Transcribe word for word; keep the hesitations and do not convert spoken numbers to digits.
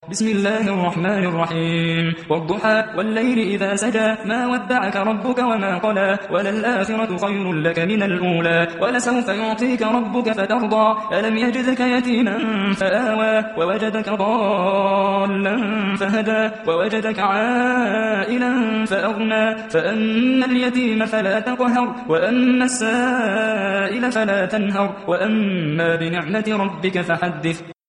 بسم الله الرحمن الرحيم والضحى والليل إذا سجى ما ودعك ربك وما قلى وللآخرة خير لك من الأولى ولسوف يعطيك ربك فترضى ألم يجدك يتيما فآوى ووجدك ضالا فهدى ووجدك عائلا فأغنى فأما اليتيم فلا تقهر وأما السائل فلا تنهر وأما بنعمة ربك فحدث.